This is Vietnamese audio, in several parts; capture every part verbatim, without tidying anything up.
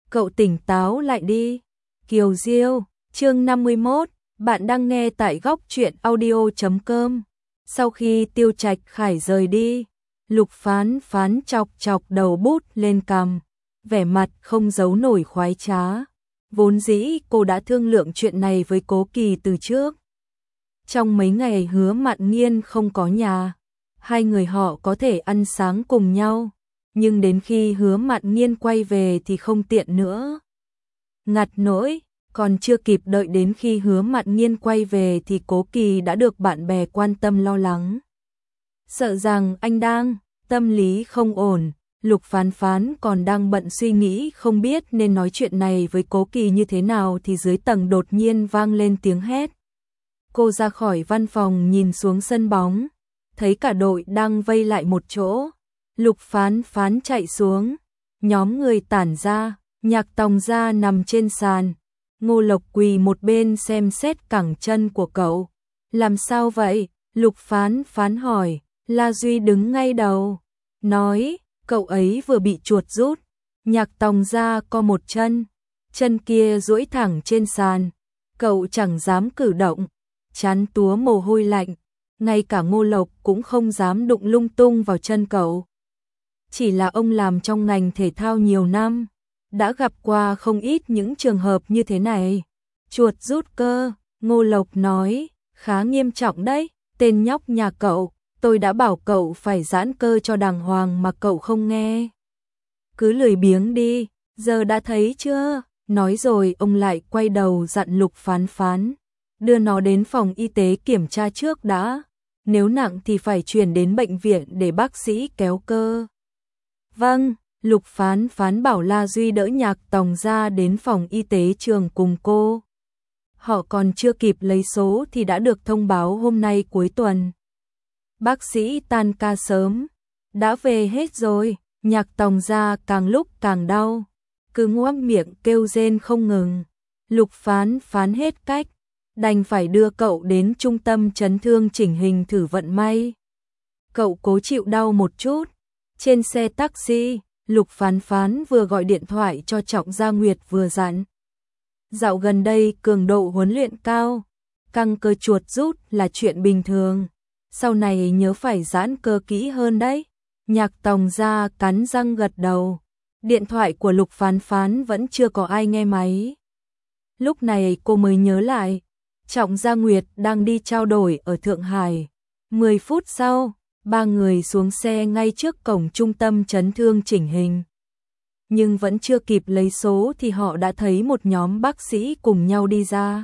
cậu tỉnh táo lại đi. Kiều Diêu, chương năm mươi mốt, bạn đang nghe tại góc truyện audio chấm com. Sau khi Tiêu Trạch Khải rời đi, Lục Phán Phán chọc chọc đầu bút lên cằm, vẻ mặt không giấu nổi khoái trá. Vốn dĩ cô đã thương lượng chuyện này với Cố Kỳ từ trước. Trong mấy ngày Hứa Mạn Nghiên không có nhà, hai người họ có thể ăn sáng cùng nhau, nhưng đến khi Hứa Mạn Nghiên quay về thì không tiện nữa. Ngặt nỗi, còn chưa kịp đợi đến khi Hứa Mạn Nghiên quay về thì Cố Kỳ đã được bạn bè quan tâm lo lắng. Sợ rằng anh đang tâm lý không ổn, Lục Phán Phán còn đang bận suy nghĩ không biết nên nói chuyện này với Cố Kỳ như thế nào thì dưới tầng đột nhiên vang lên tiếng hét. Cô ra khỏi văn phòng nhìn xuống sân bóng, thấy cả đội đang vây lại một chỗ. Lục Phán Phán chạy xuống, nhóm người tản ra, Nhạc Tòng Gia nằm trên sàn, Ngô Lộc quỳ một bên xem xét cẳng chân của cậu. Làm sao vậy? Lục Phán Phán hỏi. La Duy đứng ngay đầu, nói, cậu ấy vừa bị chuột rút. Nhạc Tòng Gia co một chân, chân kia duỗi thẳng trên sàn, cậu chẳng dám cử động, chán túa mồ hôi lạnh, ngay cả Ngô Lộc cũng không dám đụng lung tung vào chân cậu. Chỉ là ông làm trong ngành thể thao nhiều năm, đã gặp qua không ít những trường hợp như thế này. Chuột rút cơ, Ngô Lộc nói, khá nghiêm trọng đấy, tên nhóc nhà cậu, tôi đã bảo cậu phải giãn cơ cho đàng hoàng mà cậu không nghe. Cứ lười biếng đi, giờ đã thấy chưa? Nói rồi ông lại quay đầu dặn Lục Phán Phán, đưa nó đến phòng y tế kiểm tra trước đã, nếu nặng thì phải chuyển đến bệnh viện để bác sĩ kéo cơ. Vâng, Lục Phán Phán bảo La Duy đỡ Nhạc Tòng Gia đến phòng y tế trường cùng cô. Họ còn chưa kịp lấy số thì đã được thông báo hôm nay cuối tuần. Bác sĩ tan ca sớm, đã về hết rồi. Nhạc Tòng Gia càng lúc càng đau, cứ ngoác miệng kêu rên không ngừng. Lục Phán Phán hết cách, đành phải đưa cậu đến trung tâm chấn thương chỉnh hình thử vận may. Cậu cố chịu đau một chút. Trên xe taxi, Lục Phán Phán vừa gọi điện thoại cho Trọng Gia Nguyệt vừa dặn. Dạo gần đây cường độ huấn luyện cao, căng cơ chuột rút là chuyện bình thường. Sau này nhớ phải giãn cơ kỹ hơn đấy. Nhạc Tòng Gia cắn răng gật đầu. Điện thoại của Lục Phán Phán vẫn chưa có ai nghe máy. Lúc này cô mới nhớ lại, Trọng Gia Nguyệt đang đi trao đổi ở Thượng Hải. mười phút sau, ba người xuống xe ngay trước cổng trung tâm chấn thương chỉnh hình. Nhưng vẫn chưa kịp lấy số thì họ đã thấy một nhóm bác sĩ cùng nhau đi ra.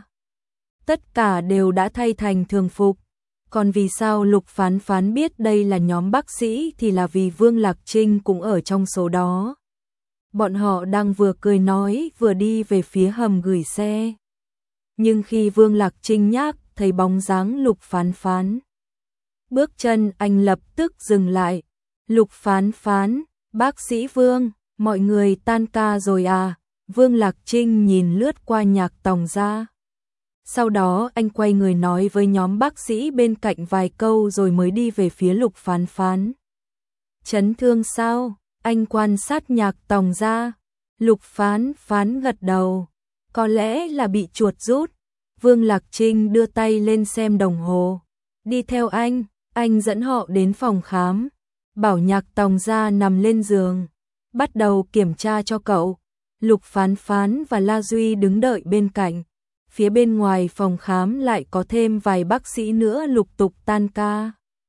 Tất cả đều đã thay thành thường phục. Còn vì sao Lục Phán Phán biết đây là nhóm bác sĩ thì là vì Vương Lạc Trinh cũng ở trong số đó. Bọn họ đang vừa cười nói vừa đi về phía hầm gửi xe. Nhưng khi Vương Lạc Trinh nhắc thấy bóng dáng Lục Phán Phán, bước chân anh lập tức dừng lại. Lục Phán Phán, bác sĩ Vương, mọi người tan ca rồi à? Vương Lạc Trinh nhìn lướt qua Nhạc Tòng Gia. Sau đó anh quay người nói với nhóm bác sĩ bên cạnh vài câu rồi mới đi về phía Lục Phán Phán. Chấn thương sao? Anh quan sát Nhạc Tòng Gia. Lục Phán Phán gật đầu. Có lẽ là bị chuột rút. Vương Lạc Trinh đưa tay lên xem đồng hồ. Đi theo anh, anh dẫn họ đến phòng khám. Bảo Nhạc Tòng Gia nằm lên giường, bắt đầu kiểm tra cho cậu. Lục Phán Phán và La Duy đứng đợi bên cạnh. Phía bên ngoài phòng khám lại có thêm vài bác sĩ nữa lục tục tan ca.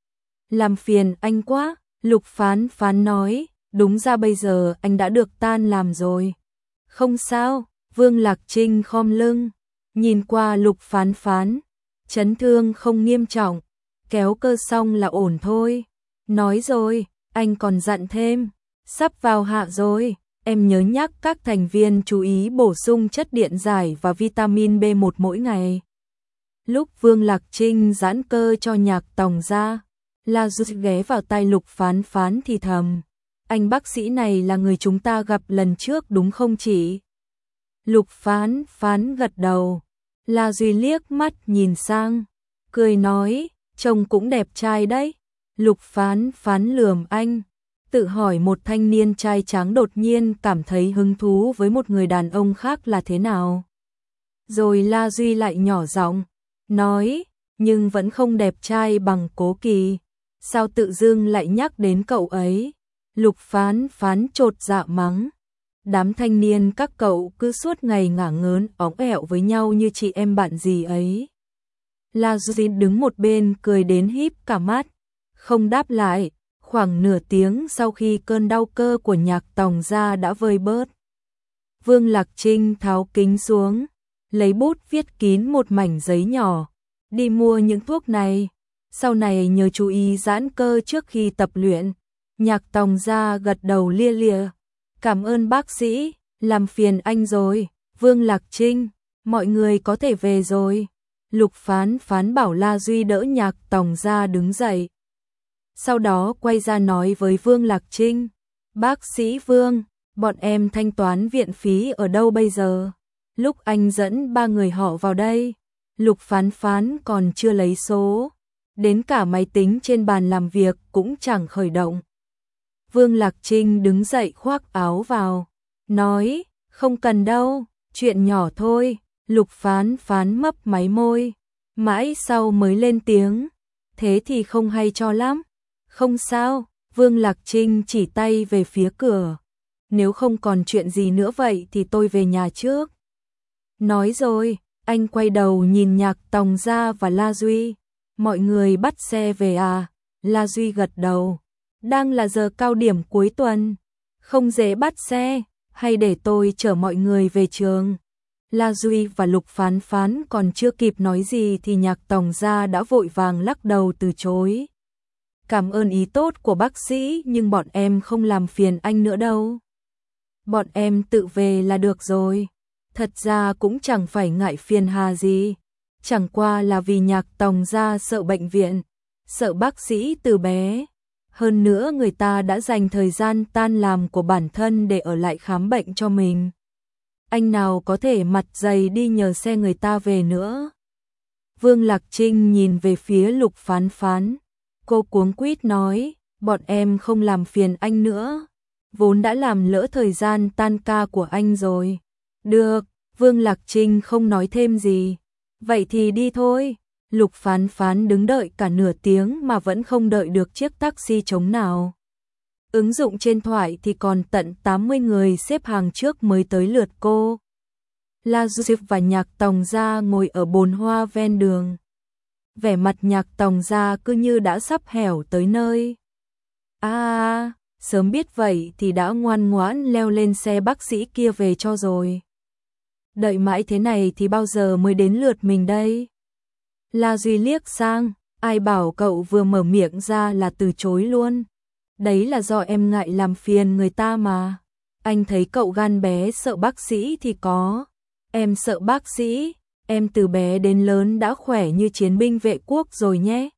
Làm phiền anh quá, Lục Phán Phán nói, đúng ra bây giờ anh đã được tan làm rồi. Không sao, Vương Lạc Trinh khom lưng, nhìn qua Lục Phán Phán, chấn thương không nghiêm trọng, kéo cơ xong là ổn thôi. Nói rồi, anh còn dặn thêm, sắp vào hạ rồi. Em nhớ nhắc các thành viên chú ý bổ sung chất điện giải và vitamin B một mỗi ngày. Lúc Vương Lạc Trinh giãn cơ cho Nhạc Tòng Gia, La Duy ghé vào tai Lục Phán Phán thì thầm. Anh bác sĩ này là người chúng ta gặp lần trước đúng không chị? Lục Phán Phán gật đầu. La Duy liếc mắt nhìn sang, cười nói, trông cũng đẹp trai đấy. Lục Phán Phán lườm anh. Tự hỏi một thanh niên trai tráng đột nhiên cảm thấy hứng thú với một người đàn ông khác là thế nào. Rồi La Duy lại nhỏ giọng nói, nhưng vẫn không đẹp trai bằng Cố Kỳ. Sao tự dưng lại nhắc đến cậu ấy? Lục Phán Phán chột dạ mắng. Đám thanh niên các cậu cứ suốt ngày ngả ngớn óng ẹo với nhau như chị em bạn gì ấy. La Duy đứng một bên cười đến híp cả mắt, không đáp lại. Khoảng nửa tiếng sau khi cơn đau cơ của Nhạc Tòng ra đã vơi bớt, Vương Lạc Trinh tháo kính xuống, lấy bút viết kín một mảnh giấy nhỏ. Đi mua những thuốc này, sau này nhớ chú ý giãn cơ trước khi tập luyện. Nhạc Tòng ra gật đầu lia lịa. Cảm ơn bác sĩ, làm phiền anh rồi. Vương Lạc Trinh, mọi người có thể về rồi. Lục Phán Phán bảo La Duy đỡ Nhạc Tòng ra đứng dậy. Sau đó quay ra nói với Vương Lạc Trinh, bác sĩ Vương, bọn em thanh toán viện phí ở đâu bây giờ? Lúc anh dẫn ba người họ vào đây, Lục Phán Phán còn chưa lấy số, đến cả máy tính trên bàn làm việc cũng chẳng khởi động. Vương Lạc Trinh đứng dậy khoác áo vào, nói, không cần đâu, chuyện nhỏ thôi. Lục Phán Phán mấp máy môi, mãi sau mới lên tiếng, thế thì không hay cho lắm. Không sao, Vương Lạc Trinh chỉ tay về phía cửa. Nếu không còn chuyện gì nữa vậy thì tôi về nhà trước. Nói rồi, anh quay đầu nhìn Nhạc Tòng ra và La Duy. Mọi người bắt xe về à? La Duy gật đầu. Đang là giờ cao điểm cuối tuần, không dễ bắt xe, hay để tôi chở mọi người về trường. La Duy và Lục Phán Phán còn chưa kịp nói gì thì Nhạc Tòng ra đã vội vàng lắc đầu từ chối. Cảm ơn ý tốt của bác sĩ nhưng bọn em không làm phiền anh nữa đâu. Bọn em tự về là được rồi. Thật ra cũng chẳng phải ngại phiền hà gì. Chẳng qua là vì Nhạc Tòng ra sợ bệnh viện, sợ bác sĩ từ bé. Hơn nữa người ta đã dành thời gian tan làm của bản thân để ở lại khám bệnh cho mình. Anh nào có thể mặt dày đi nhờ xe người ta về nữa. Vương Lạc Trinh nhìn về phía Lục Phán Phán. Cô cuống quýt nói, bọn em không làm phiền anh nữa. Vốn đã làm lỡ thời gian tan ca của anh rồi. Được, Vương Lạc Trinh không nói thêm gì. Vậy thì đi thôi. Lục Phán Phán đứng đợi cả nửa tiếng mà vẫn không đợi được chiếc taxi trống nào. Ứng dụng trên thoại thì còn tận tám mươi người xếp hàng trước mới tới lượt cô. La Duy và Nhạc Tòng ra ngồi ở bồn hoa ven đường. Vẻ mặt Nhạc Tòng ra cứ như đã sắp hẻo tới nơi. À, à, sớm biết vậy thì đã ngoan ngoãn leo lên xe bác sĩ kia về cho rồi. Đợi mãi thế này thì bao giờ mới đến lượt mình đây? La Duy liếc sang, ai bảo cậu vừa mở miệng ra là từ chối luôn. Đấy là do em ngại làm phiền người ta mà. Anh thấy cậu gan bé sợ bác sĩ thì có. Em sợ bác sĩ, em từ bé đến lớn đã khỏe như chiến binh vệ quốc rồi nhé.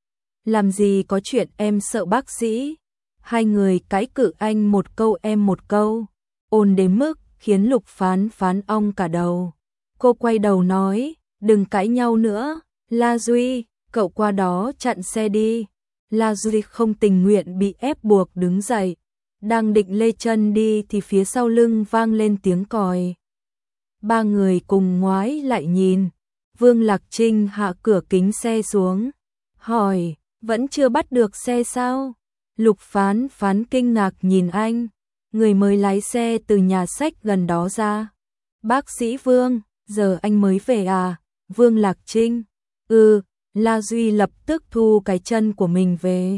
Làm gì có chuyện em sợ bác sĩ. Hai người cãi cự anh một câu em một câu, ồn đến mức khiến Lục Phán Phán ong cả đầu. Cô quay đầu nói, đừng cãi nhau nữa. La Duy, cậu qua đó chặn xe đi. La Duy không tình nguyện bị ép buộc đứng dậy. Đang định lê chân đi thì phía sau lưng vang lên tiếng còi. Ba người cùng ngoái lại nhìn. Vương Lạc Trinh hạ cửa kính xe xuống, hỏi, vẫn chưa bắt được xe sao? Lục Phán Phán kinh ngạc nhìn anh. Người mới lái xe từ nhà sách gần đó ra. Bác sĩ Vương, giờ anh mới về à? Vương Lạc Trinh. Ừ, La Duy lập tức thu cái chân của mình về.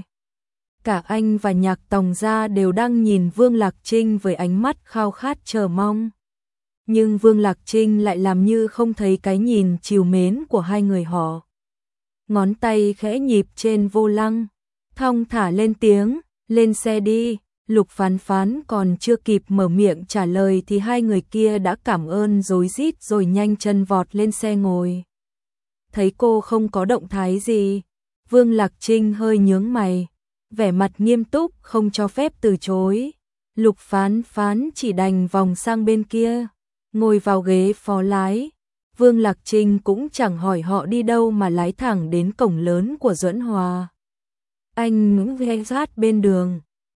Cả anh và Nhạc Tòng ra đều đang nhìn Vương Lạc Trinh với ánh mắt khao khát chờ mong. Nhưng Vương Lạc Trinh lại làm như không thấy cái nhìn trìu mến của hai người họ. Ngón tay khẽ nhịp trên vô lăng, thong thả lên tiếng, lên xe đi. Lục Phán Phán còn chưa kịp mở miệng trả lời thì hai người kia đã cảm ơn rối rít rồi nhanh chân vọt lên xe ngồi. Thấy cô không có động thái gì, Vương Lạc Trinh hơi nhướng mày, vẻ mặt nghiêm túc không cho phép từ chối. Lục Phán Phán chỉ đành vòng sang bên kia, ngồi vào ghế phó lái. Vương Lạc Trinh cũng chẳng hỏi họ đi đâu mà lái thẳng đến cổng lớn của Duẫn Hòa. Anh ngừng ghé sát bên đường,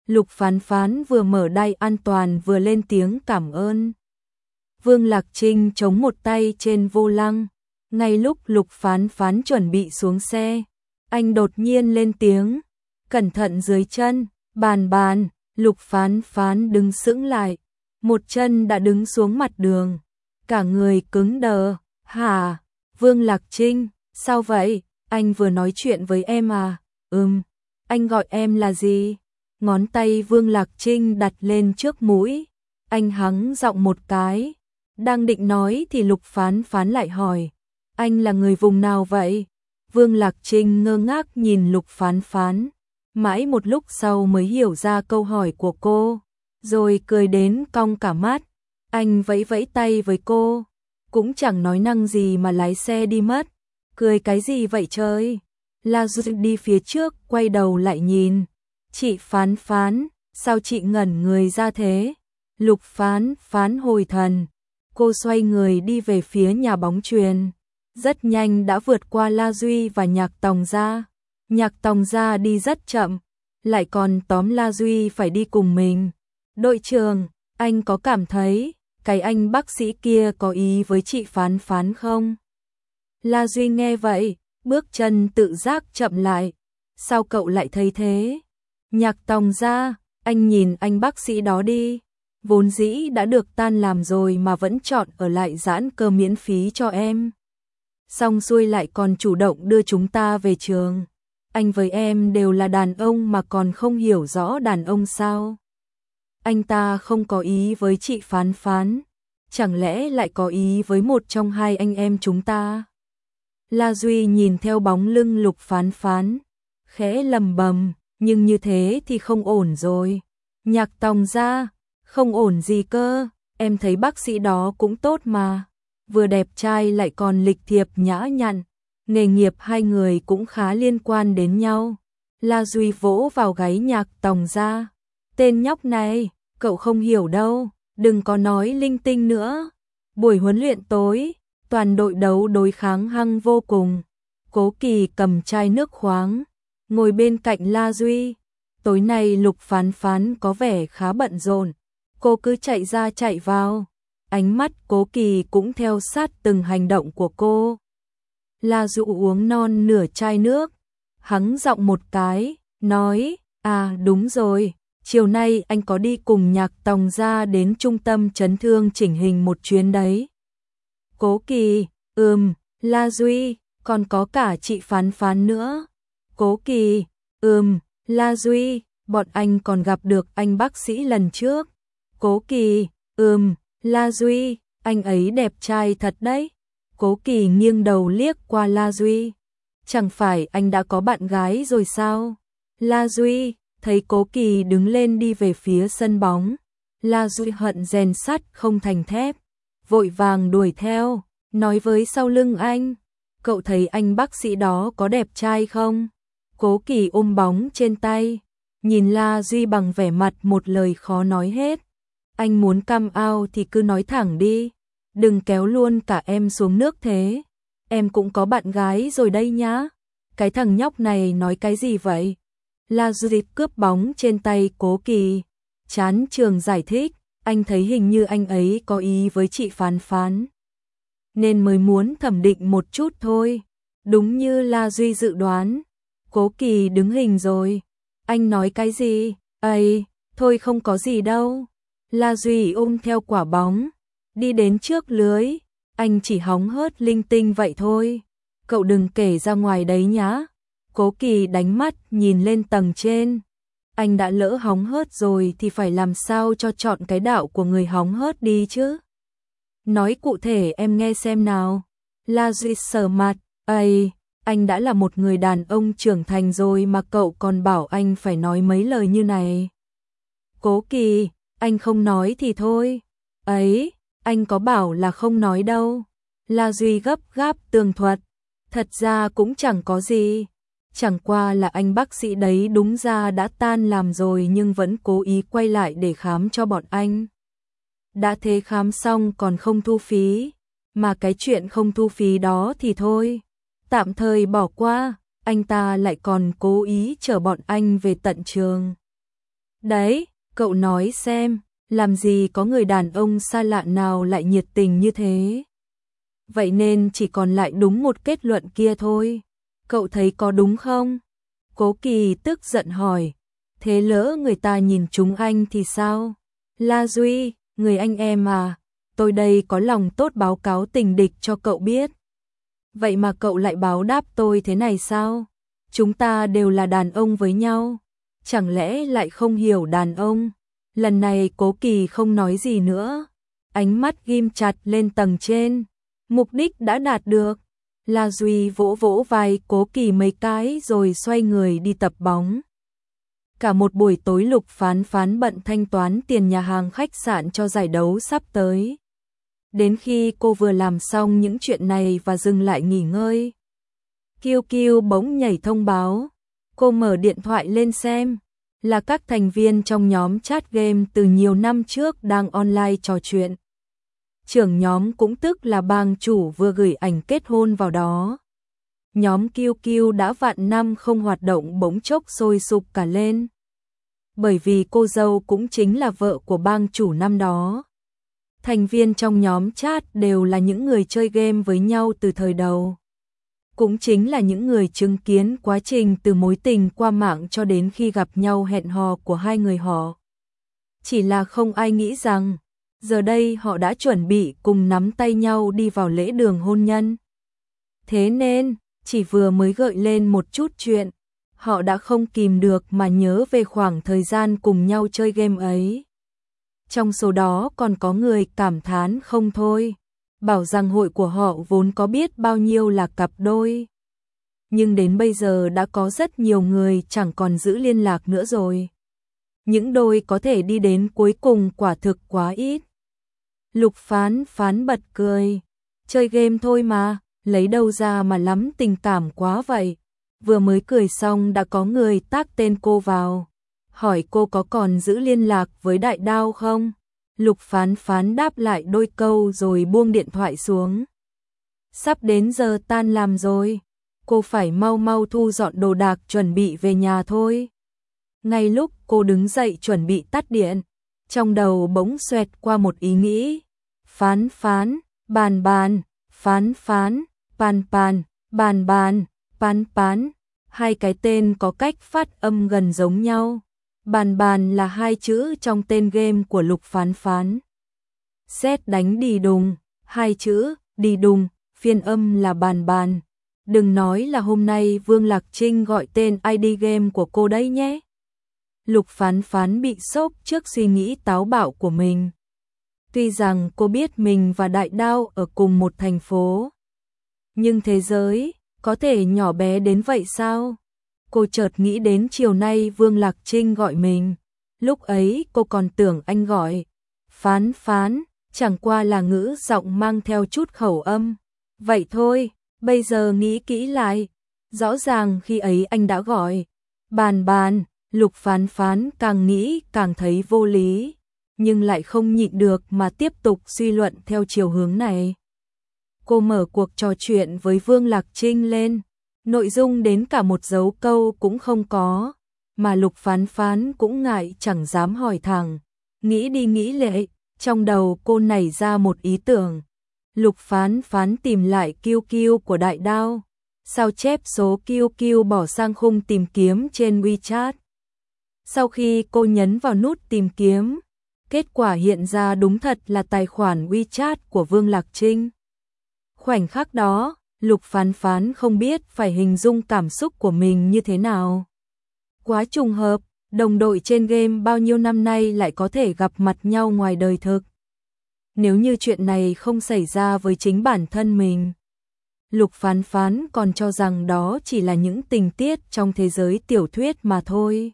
Lục Phán Phán vừa mở đai an toàn vừa lên tiếng cảm ơn. Vương Lạc Trinh chống một tay trên vô lăng. Ngay lúc Lục Phán Phán chuẩn bị xuống xe, anh đột nhiên lên tiếng, cẩn thận dưới chân, bàn bàn. Lục Phán Phán đứng sững lại, một chân đã đứng xuống mặt đường, cả người cứng đờ. Hả? Vương Lạc Trinh, sao vậy? Anh vừa nói chuyện với em à? Ừm, anh gọi em là gì? Ngón tay Vương Lạc Trinh đặt lên trước mũi, anh hắng giọng một cái. Đang định nói thì Lục Phán Phán lại hỏi, anh là người vùng nào vậy? Vương Lạc Trinh ngơ ngác nhìn Lục Phán Phán, mãi một lúc sau mới hiểu ra câu hỏi của cô, rồi cười đến cong cả mắt. Anh vẫy vẫy tay với cô, cũng chẳng nói năng gì mà lái xe đi mất. Cười cái gì vậy trời? La Du đi phía trước, quay đầu lại nhìn. Chị Phán Phán, sao chị ngẩn người ra thế? Lục Phán Phán hồi thần. Cô xoay người đi về phía nhà bóng chuyền. Rất nhanh đã vượt qua La Duy và Nhạc Tòng Gia. Nhạc Tòng Gia đi rất chậm, lại còn tóm La Duy phải đi cùng mình. Đội trưởng, anh có cảm thấy cái anh bác sĩ kia có ý với chị Phán Phán không? La Duy nghe vậy, bước chân tự giác chậm lại. Sao cậu lại thấy thế? Nhạc Tòng Gia, anh nhìn anh bác sĩ đó đi. Vốn dĩ đã được tan làm rồi mà vẫn chọn ở lại giãn cơ miễn phí cho em. Xong xuôi lại còn chủ động đưa chúng ta về trường. Anh với em đều là đàn ông mà còn không hiểu rõ đàn ông sao? Anh ta không có ý với chị Phán Phán, chẳng lẽ lại có ý với một trong hai anh em chúng ta? La Duy nhìn theo bóng lưng Lục Phán Phán, khẽ lầm bầm, nhưng như thế thì không ổn rồi. Nhạc Tòng Gia, không ổn gì cơ, em thấy bác sĩ đó cũng tốt mà, vừa đẹp trai lại còn lịch thiệp nhã nhặn, nghề nghiệp hai người cũng khá liên quan đến nhau. La Duy vỗ vào gáy Nhạc Tòng Gia, tên nhóc này, cậu không hiểu đâu, đừng có nói linh tinh nữa. Buổi huấn luyện tối, toàn đội đấu đối kháng hăng vô cùng. Cố Kỳ cầm chai nước khoáng, ngồi bên cạnh La Duy. Tối nay Lục Phán Phán có vẻ khá bận rộn, cô cứ chạy ra chạy vào, ánh mắt Cố Kỳ cũng theo sát từng hành động của cô. La Dụ uống non nửa chai nước, hắng giọng một cái, nói, à đúng rồi, chiều nay anh có đi cùng Nhạc Tòng Gia đến trung tâm chấn thương chỉnh hình một chuyến đấy. Cố Kỳ, ừm, La Duy, còn có cả chị Phán Phán nữa. Cố Kỳ, ừm, La Duy, bọn anh còn gặp được anh bác sĩ lần trước. Cố Kỳ, ừm, La Duy, anh ấy đẹp trai thật đấy. Cố Kỳ nghiêng đầu liếc qua La Duy. Chẳng phải anh đã có bạn gái rồi sao? La Duy, thấy Cố Kỳ đứng lên đi về phía sân bóng. La Duy hận rèn sắt không thành thép, vội vàng đuổi theo, nói với sau lưng anh, cậu thấy anh bác sĩ đó có đẹp trai không? Cố Kỳ ôm bóng trên tay, nhìn La Duy bằng vẻ mặt một lời khó nói hết. Anh muốn come out thì cứ nói thẳng đi, đừng kéo luôn cả em xuống nước thế. Em cũng có bạn gái rồi đây nhá. Cái thằng nhóc này nói cái gì vậy? La Duy cướp bóng trên tay Cố Kỳ, chán trường giải thích, anh thấy hình như anh ấy có ý với chị Phán Phán, nên mới muốn thẩm định một chút thôi. Đúng như La Duy dự đoán, Cố Kỳ đứng hình rồi. Anh nói cái gì? Ây, thôi không có gì đâu. La Duy ôm theo quả bóng, đi đến trước lưới. Anh chỉ hóng hớt linh tinh vậy thôi, cậu đừng kể ra ngoài đấy nhá. Cố Kỳ đánh mắt nhìn lên tầng trên. Anh đã lỡ hóng hớt rồi thì phải làm sao cho chọn cái đạo của người hóng hớt đi chứ. Nói cụ thể em nghe xem nào. La Duy sờ mặt, ây, anh đã là một người đàn ông trưởng thành rồi mà cậu còn bảo anh phải nói mấy lời như này. Cố Kỳ, anh không nói thì thôi. Ấy, anh có bảo là không nói đâu. La Duy gấp gáp tường thuật, thật ra cũng chẳng có gì. Chẳng qua là anh bác sĩ đấy đúng ra đã tan làm rồi nhưng vẫn cố ý quay lại để khám cho bọn anh. Đã thế khám xong còn không thu phí, mà cái chuyện không thu phí đó thì thôi, tạm thời bỏ qua, anh ta lại còn cố ý chở bọn anh về tận trường. Đấy, cậu nói xem, làm gì có người đàn ông xa lạ nào lại nhiệt tình như thế. Vậy nên chỉ còn lại đúng một kết luận kia thôi. Cậu thấy có đúng không? Cố Kỳ tức giận hỏi. Thế lỡ người ta nhìn chúng anh thì sao? La Duy, người anh em à, tôi đây có lòng tốt báo cáo tình địch cho cậu biết. Vậy mà cậu lại báo đáp tôi thế này sao? Chúng ta đều là đàn ông với nhau. Chẳng lẽ lại không hiểu đàn ông? Lần này Cố Kỳ không nói gì nữa. Ánh mắt ghim chặt lên tầng trên. Mục đích đã đạt được. La Duy vỗ vỗ vai Cố Kỳ mấy cái rồi xoay người đi tập bóng. Cả một buổi tối Lục Phán Phán bận thanh toán tiền nhà hàng khách sạn cho giải đấu sắp tới. Đến khi cô vừa làm xong những chuyện này và dừng lại nghỉ ngơi, Kiêu Kiêu bỗng nhảy thông báo. Cô mở điện thoại lên xem, là các thành viên trong nhóm chat game từ nhiều năm trước đang online trò chuyện. Trưởng nhóm cũng tức là bang chủ vừa gửi ảnh kết hôn vào đó. Nhóm Kiêu Kiêu đã vạn năm không hoạt động bỗng chốc sôi sục cả lên. Bởi vì cô dâu cũng chính là vợ của bang chủ năm đó. Thành viên trong nhóm chat đều là những người chơi game với nhau từ thời đầu. Cũng chính là những người chứng kiến quá trình từ mối tình qua mạng cho đến khi gặp nhau hẹn hò của hai người họ. Chỉ là không ai nghĩ rằng, giờ đây họ đã chuẩn bị cùng nắm tay nhau đi vào lễ đường hôn nhân. Thế nên, chỉ vừa mới gợi lên một chút chuyện, họ đã không kìm được mà nhớ về khoảng thời gian cùng nhau chơi game ấy. Trong số đó còn có người cảm thán không thôi, bảo rằng hội của họ vốn có biết bao nhiêu là cặp đôi. Nhưng đến bây giờ đã có rất nhiều người chẳng còn giữ liên lạc nữa rồi. Những đôi có thể đi đến cuối cùng quả thực quá ít. Lục Phán Phán bật cười, chơi game thôi mà, lấy đâu ra mà lắm tình cảm quá vậy. Vừa mới cười xong đã có người tác tên cô vào, hỏi cô có còn giữ liên lạc với Đại Đao không? Lục Phán Phán đáp lại đôi câu rồi buông điện thoại xuống. Sắp đến giờ tan làm rồi, cô phải mau mau thu dọn đồ đạc chuẩn bị về nhà thôi. Ngay lúc cô đứng dậy chuẩn bị tắt điện, trong đầu bỗng xoẹt qua một ý nghĩ. Phán Phán, Bàn Bàn, Phán Phán, Pan Pan, Bàn Bàn, Pan Pan, hai cái tên có cách phát âm gần giống nhau. Bàn Bàn là hai chữ trong tên game của Lục Phán Phán. Sét đánh đi đùng, hai chữ, đi đùng, phiên âm là bàn bàn. Đừng nói là hôm nay Vương Lạc Trinh gọi tên i đê game của cô đấy nhé. Lục Phán Phán bị sốc trước suy nghĩ táo bạo của mình. Tuy rằng cô biết mình và Đại Đao ở cùng một thành phố, nhưng thế giới có thể nhỏ bé đến vậy sao? Cô chợt nghĩ đến chiều nay Vương Lạc Trinh gọi mình. Lúc ấy cô còn tưởng anh gọi Phán Phán, chẳng qua là ngữ giọng mang theo chút khẩu âm. Vậy thôi, bây giờ nghĩ kỹ lại, rõ ràng khi ấy anh đã gọi Bàn Bàn. Lục Phán Phán càng nghĩ càng thấy vô lý, nhưng lại không nhịn được mà tiếp tục suy luận theo chiều hướng này. Cô mở cuộc trò chuyện với Vương Lạc Trinh lên, nội dung đến cả một dấu câu cũng không có, mà Lục Phán Phán cũng ngại chẳng dám hỏi thẳng. Nghĩ đi nghĩ lại, trong đầu cô nảy ra một ý tưởng. Lục Phán Phán tìm lại Kiêu Kiêu của Đại Đao, sao chép số Kiêu Kiêu bỏ sang khung tìm kiếm trên WeChat. Sau khi cô nhấn vào nút tìm kiếm, kết quả hiện ra đúng thật là tài khoản WeChat của Vương Lạc Trinh. Khoảnh khắc đó, Lục Phán Phán không biết phải hình dung cảm xúc của mình như thế nào. Quá trùng hợp, đồng đội trên game bao nhiêu năm nay lại có thể gặp mặt nhau ngoài đời thực. Nếu như chuyện này không xảy ra với chính bản thân mình, Lục Phán Phán còn cho rằng đó chỉ là những tình tiết trong thế giới tiểu thuyết mà thôi.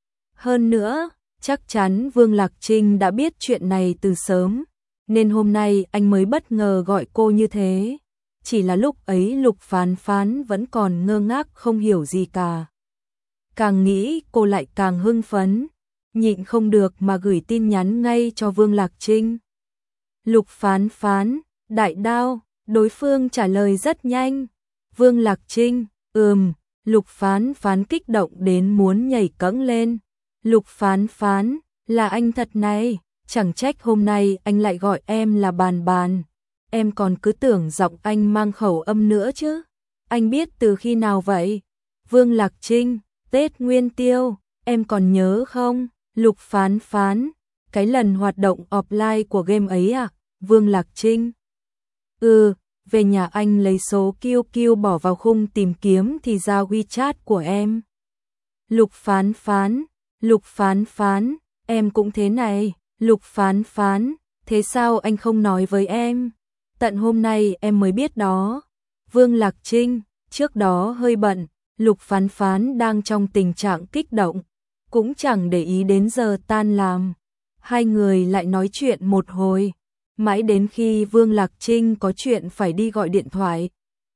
Hơn nữa, chắc chắn Vương Lạc Trinh đã biết chuyện này từ sớm, nên hôm nay anh mới bất ngờ gọi cô như thế. Chỉ là lúc ấy Lục Phán Phán vẫn còn ngơ ngác không hiểu gì cả. Càng nghĩ cô lại càng hưng phấn, nhịn không được mà gửi tin nhắn ngay cho Vương Lạc Trinh. Lục Phán Phán, Đại Đao, đối phương trả lời rất nhanh. Vương Lạc Trinh, ừm, Lục Phán Phán kích động đến muốn nhảy cẫng lên. Lục Phán Phán, là anh thật này, chẳng trách hôm nay anh lại gọi em là Bàn Bàn. Em còn cứ tưởng giọng anh mang khẩu âm nữa chứ. Anh biết từ khi nào vậy? Vương Lạc Trinh, Tết Nguyên Tiêu, em còn nhớ không? Lục Phán Phán, cái lần hoạt động offline của game ấy à? Vương Lạc Trinh. Ừ, về nhà anh lấy số Q Q bỏ vào khung tìm kiếm thì ra WeChat của em. Lục Phán Phán, Lục Phán Phán, em cũng thế này. Lục Phán Phán, thế sao anh không nói với em? Tận hôm nay em mới biết đó. Vương Lạc Trinh, trước đó hơi bận, Lục Phán Phán đang trong tình trạng kích động, cũng chẳng để ý đến giờ tan làm. Hai người lại nói chuyện một hồi, mãi đến khi Vương Lạc Trinh có chuyện phải đi gọi điện thoại.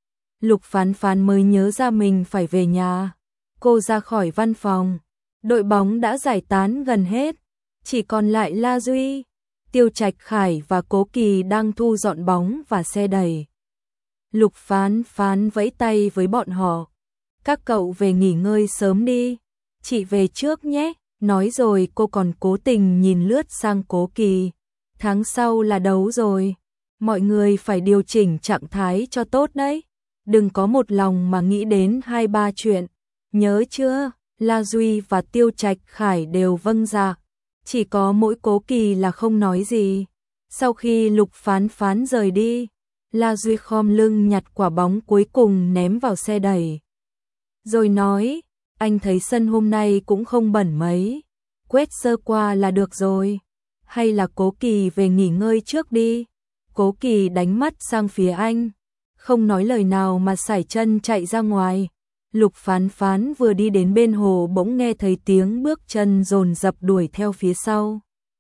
Lục Phán Phán mới nhớ ra mình phải về nhà. Cô ra khỏi văn phòng, đội bóng đã giải tán gần hết, chỉ còn lại La Duy, Tiêu Trạch Khải và Cố Kỳ đang thu dọn bóng và xe đẩy. Lục Phán Phán vẫy tay với bọn họ. Các cậu về nghỉ ngơi sớm đi, chị về trước nhé. Nói rồi cô còn cố tình nhìn lướt sang Cố Kỳ. Tháng sau là đấu rồi, mọi người phải điều chỉnh trạng thái cho tốt đấy. Đừng có một lòng mà nghĩ đến hai ba chuyện. Nhớ chưa? La Duy và Tiêu Trạch Khải đều vâng dạ. Chỉ có mỗi Cố Kỳ là không nói gì. Sau khi Lục Phán Phán rời đi, La Duy khom lưng nhặt quả bóng cuối cùng ném vào xe đẩy. Rồi nói, anh thấy sân hôm nay cũng không bẩn mấy, quét sơ qua là được rồi. Hay là Cố Kỳ về nghỉ ngơi trước đi. Cố Kỳ đánh mắt sang phía anh, không nói lời nào mà sải chân chạy ra ngoài. Lục Phán Phán vừa đi đến bên hồ bỗng nghe thấy tiếng bước chân dồn dập đuổi theo phía sau.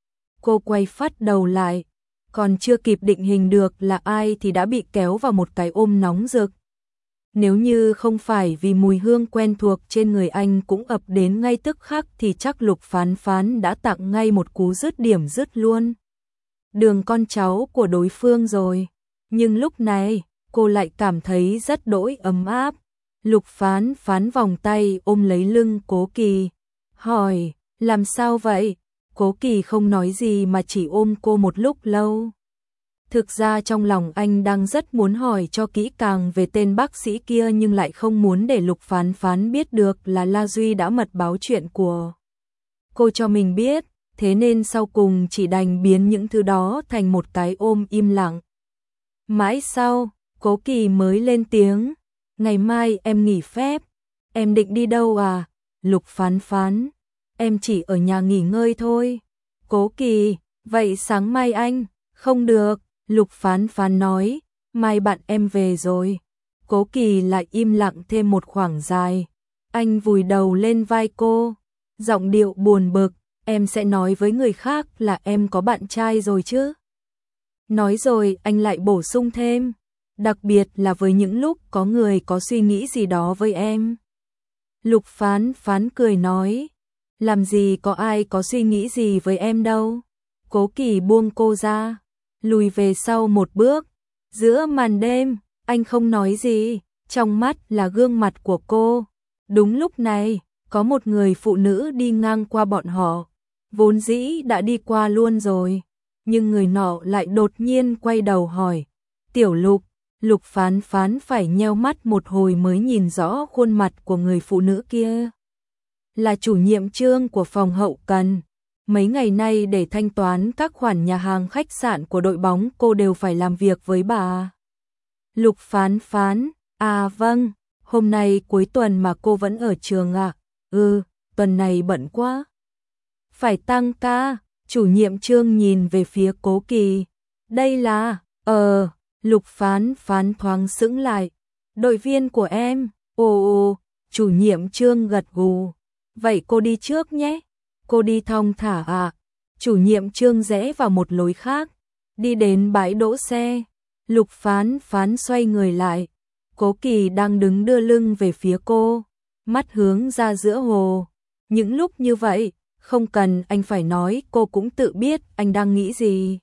Cô quay phát đầu lại, còn chưa kịp định hình được là ai thì đã bị kéo vào một cái ôm nóng rực. Nếu như không phải vì mùi hương quen thuộc trên người anh cũng ập đến ngay tức khắc thì chắc Lục Phán Phán đã tặng ngay một cú dứt điểm dứt luôn đường con cháu của đối phương rồi. Nhưng lúc này, cô lại cảm thấy rất đỗi ấm áp. Lục Phán Phán vòng tay ôm lấy lưng Cố Kỳ, hỏi, làm sao vậy? Cố Kỳ không nói gì mà chỉ ôm cô một lúc lâu. Thực ra trong lòng anh đang rất muốn hỏi cho kỹ càng về tên bác sĩ kia nhưng lại không muốn để Lục Phán Phán biết được là La Duy đã mật báo chuyện của cô cho mình biết, thế nên sau cùng chỉ đành biến những thứ đó thành một cái ôm im lặng. Mãi sau, Cố Kỳ mới lên tiếng, ngày mai em nghỉ phép, em định đi đâu à? Lục Phán Phán, em chỉ ở nhà nghỉ ngơi thôi. Cố Kỳ, vậy sáng mai anh? Không được. Lục Phán Phán nói, mai bạn em về rồi. Cố Kỳ lại im lặng thêm một khoảng dài. Anh vùi đầu lên vai cô, giọng điệu buồn bực, em sẽ nói với người khác là em có bạn trai rồi chứ. Nói rồi anh lại bổ sung thêm, đặc biệt là với những lúc có người có suy nghĩ gì đó với em. Lục Phán Phán cười nói, làm gì có ai có suy nghĩ gì với em đâu. Cố Kỳ buông cô ra, lùi về sau một bước. Giữa màn đêm, anh không nói gì, trong mắt là gương mặt của cô. Đúng lúc này, có một người phụ nữ đi ngang qua bọn họ. Vốn dĩ đã đi qua luôn rồi, nhưng người nọ lại đột nhiên quay đầu hỏi, Tiểu Lục. Lục Phán Phán phải nheo mắt một hồi mới nhìn rõ khuôn mặt của người phụ nữ kia. Là chủ nhiệm Trương của phòng hậu cần. Mấy ngày nay để thanh toán các khoản nhà hàng khách sạn của đội bóng cô đều phải làm việc với bà. Lục Phán Phán, à vâng, hôm nay cuối tuần mà cô vẫn ở trường à? Ừ, tuần này bận quá. Phải tăng ca, chủ nhiệm Trương nhìn về phía Cố Kỳ. Đây là, ờ, Lục Phán Phán thoáng sững lại. Đội viên của em, ồ ồ, chủ nhiệm Trương gật gù. Vậy cô đi trước nhé. Cô đi thong thả à? Chủ nhiệm Trương rẽ vào một lối khác, đi đến bãi đỗ xe. Lục Phán Phán xoay người lại. Cố Kỳ đang đứng đưa lưng về phía cô, mắt hướng ra giữa hồ. Những lúc như vậy, không cần anh phải nói cô cũng tự biết anh đang nghĩ gì.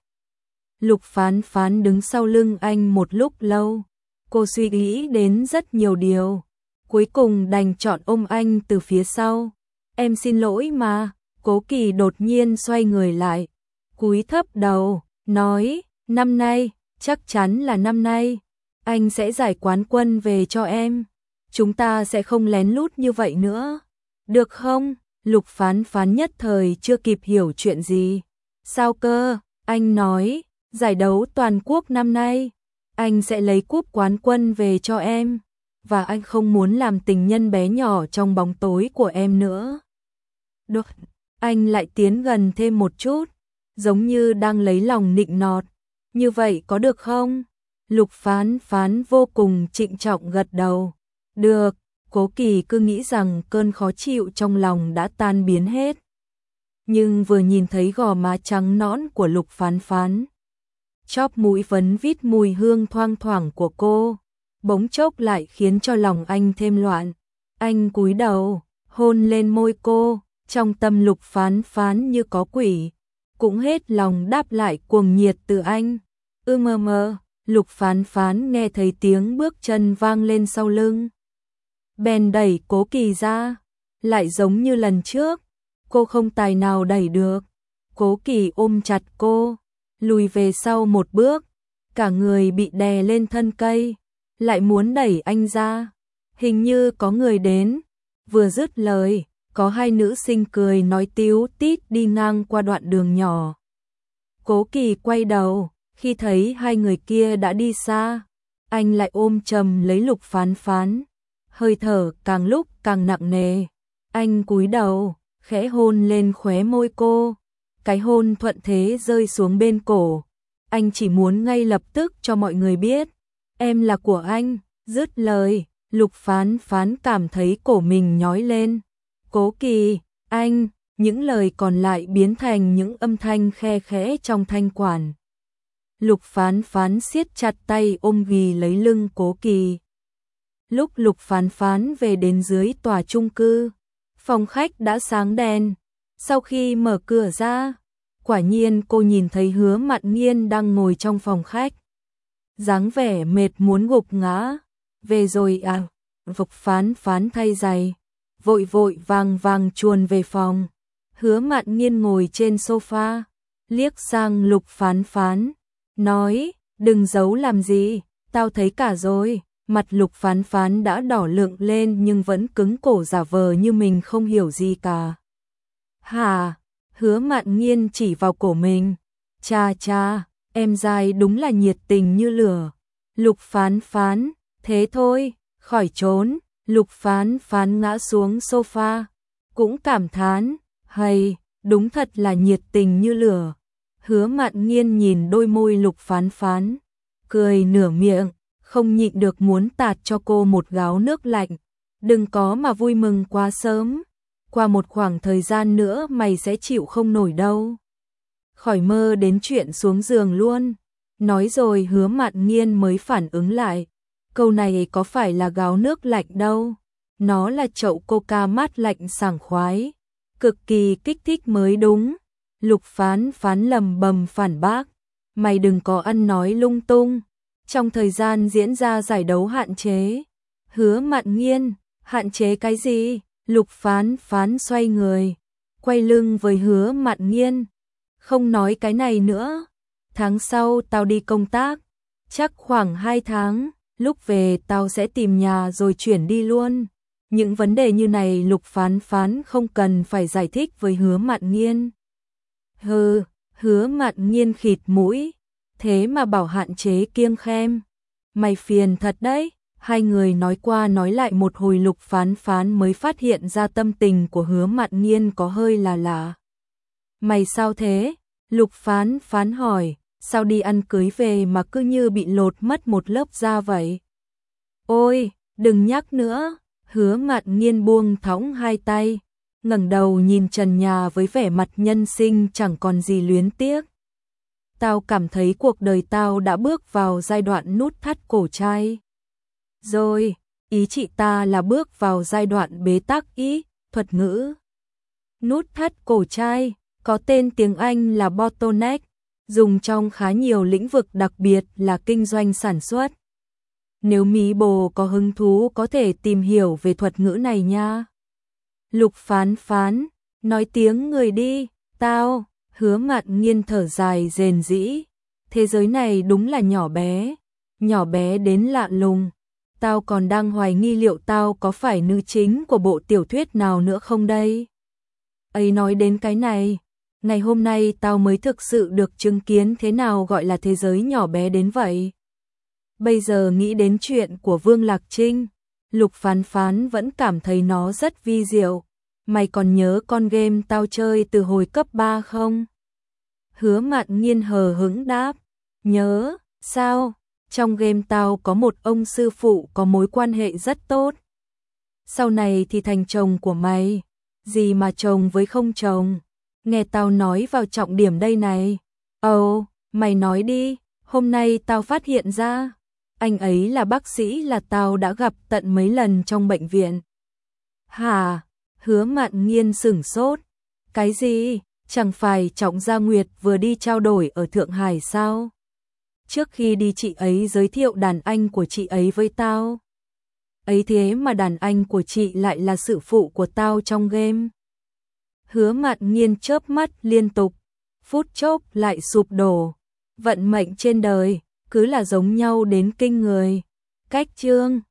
Lục Phán Phán đứng sau lưng anh một lúc lâu. Cô suy nghĩ đến rất nhiều điều. Cuối cùng đành chọn ôm anh từ phía sau. Em xin lỗi mà. Cố Kỳ đột nhiên xoay người lại, cúi thấp đầu, nói, năm nay, chắc chắn là năm nay, anh sẽ giải quán quân về cho em. Chúng ta sẽ không lén lút như vậy nữa. Được không? Lục Phán Phán nhất thời chưa kịp hiểu chuyện gì. Sao cơ? Anh nói, giải đấu toàn quốc năm nay, anh sẽ lấy cúp quán quân về cho em. Và anh không muốn làm tình nhân bé nhỏ trong bóng tối của em nữa. Được. Anh lại tiến gần thêm một chút, giống như đang lấy lòng nịnh nọt. Như vậy có được không? Lục Phán Phán vô cùng trịnh trọng gật đầu. Được. Cố Kỳ cứ nghĩ rằng cơn khó chịu trong lòng đã tan biến hết. Nhưng vừa nhìn thấy gò má trắng nõn của Lục Phán Phán, chóp mũi vấn vít mùi hương thoang thoảng của cô, bỗng chốc lại khiến cho lòng anh thêm loạn. Anh cúi đầu, hôn lên môi cô, trong tâm Lục Phán Phán như có quỷ, cũng hết lòng đáp lại cuồng nhiệt từ anh. Ư mơ mơ, Lục Phán Phán nghe thấy tiếng bước chân vang lên sau lưng. Bèn đẩy Cố Kỳ ra, lại giống như lần trước, cô không tài nào đẩy được. Cố Kỳ ôm chặt cô, lùi về sau một bước, cả người bị đè lên thân cây, lại muốn đẩy anh ra. Hình như có người đến, vừa dứt lời, có hai nữ sinh cười nói tíu tít đi ngang qua đoạn đường nhỏ. Cố Kỳ quay đầu, khi thấy hai người kia đã đi xa, anh lại ôm chầm lấy Lục Phán Phán, hơi thở càng lúc càng nặng nề. Anh cúi đầu, khẽ hôn lên khóe môi cô, cái hôn thuận thế rơi xuống bên cổ. Anh chỉ muốn ngay lập tức cho mọi người biết, em là của anh. Dứt lời, Lục Phán Phán cảm thấy cổ mình nhói lên. Cố Kỳ, anh, những lời còn lại biến thành những âm thanh khe khẽ trong thanh quản. Lục Phán Phán siết chặt tay ôm ghì lấy lưng Cố Kỳ. Lúc Lục Phán Phán về đến dưới tòa chung cư, phòng khách đã sáng đèn. Sau khi mở cửa ra, quả nhiên cô nhìn thấy Hứa Mạn Nghiên đang ngồi trong phòng khách, dáng vẻ mệt muốn gục ngã. Về rồi à? Lục Phán Phán thay giày, vội vội vàng vàng chuồn về phòng. Hứa Mạn Nghiên ngồi trên sofa, liếc sang Lục Phán Phán, nói, đừng giấu làm gì, tao thấy cả rồi. Mặt Lục Phán Phán đã đỏ lựng lên nhưng vẫn cứng cổ giả vờ như mình không hiểu gì cả. Hả? Hứa Mạn Nghiên chỉ vào cổ mình. Cha cha, em dai đúng là nhiệt tình như lửa. Lục Phán Phán, thế thôi, khỏi trốn. Lục Phán Phán ngã xuống sofa, cũng cảm thán, hay, đúng thật là nhiệt tình như lửa. Hứa Mạn Nghiên nhìn đôi môi Lục Phán Phán, cười nửa miệng, không nhịn được muốn tạt cho cô một gáo nước lạnh. Đừng có mà vui mừng quá sớm, qua một khoảng thời gian nữa mày sẽ chịu không nổi đâu. Khỏi mơ đến chuyện xuống giường luôn. Nói rồi Hứa Mạn Nghiên mới phản ứng lại, câu này có phải là gáo nước lạnh đâu, nó là chậu coca mát lạnh sảng khoái, cực kỳ kích thích mới đúng. Lục Phán Phán lầm bầm phản bác, mày đừng có ăn nói lung tung, trong thời gian diễn ra giải đấu hạn chế. Hứa Mạn Nghiên, hạn chế cái gì? Lục Phán Phán xoay người, quay lưng với Hứa Mạn Nghiên, không nói cái này nữa. Tháng sau tao đi công tác, chắc khoảng hai tháng, lúc về tao sẽ tìm nhà rồi chuyển đi luôn. Những vấn đề như này Lục Phán Phán không cần phải giải thích với Hứa Mạn Nghiên. Hừ, Hứa Mạn Nghiên khịt mũi, thế mà bảo hạn chế kiêng khem, mày phiền thật đấy. Hai người nói qua nói lại một hồi Lục Phán Phán mới phát hiện ra tâm tình của Hứa Mạn Nghiên có hơi là lạ. Mày sao thế? Lục Phán Phán hỏi, sao đi ăn cưới về mà cứ như bị lột mất một lớp da vậy? Ôi, đừng nhắc nữa. Hứa Mạn Nghiên buông thõng hai tay, ngẩng đầu nhìn trần nhà với vẻ mặt nhân sinh chẳng còn gì luyến tiếc. Tao cảm thấy cuộc đời tao đã bước vào giai đoạn nút thắt cổ trai. Rồi, ý chị ta là bước vào giai đoạn bế tắc ý, thuật ngữ. Nút thắt cổ trai, có tên tiếng Anh là bottleneck, dùng trong khá nhiều lĩnh vực đặc biệt là kinh doanh sản xuất. Nếu mí bồ có hứng thú có thể tìm hiểu về thuật ngữ này nha. Lục Phán Phán, Nói tiếng người đi, tao, Hứa Mạn Nghiên thở dài rền rĩ. Thế giới này đúng là nhỏ bé, nhỏ bé đến lạ lùng. Tao còn đang hoài nghi liệu tao có phải nữ chính của bộ tiểu thuyết nào nữa không đây. Ấy nói đến cái này, ngày hôm nay tao mới thực sự được chứng kiến thế nào gọi là thế giới nhỏ bé đến vậy. Bây giờ nghĩ đến chuyện của Vương Lạc Trinh, Lục Phán Phán vẫn cảm thấy nó rất vi diệu. Mày còn nhớ con game tao chơi từ hồi cấp ba không? Hứa Mạn Nghiên hờ hững đáp, nhớ, sao? Trong game tao có một ông sư phụ có mối quan hệ rất tốt. Sau này thì thành chồng của mày. Gì mà chồng với không chồng? Nghe tao nói vào trọng điểm đây này. Ồ, oh, mày nói đi, hôm nay tao phát hiện ra. Anh ấy là bác sĩ là tao đã gặp tận mấy lần trong bệnh viện. Hả? Hứa Mạn Nghiên sửng sốt. Cái gì? Chẳng phải Trọng Gia Nguyệt vừa đi trao đổi ở Thượng Hải sao? Trước khi đi chị ấy giới thiệu đàn anh của chị ấy với tao. Ấy thế mà đàn anh của chị lại là sự phụ của tao trong game. Hứa Mạn Nghiên chớp mắt liên tục, phút chốc lại sụp đổ. Vận mệnh trên đời cứ là giống nhau đến kinh người. Cách chương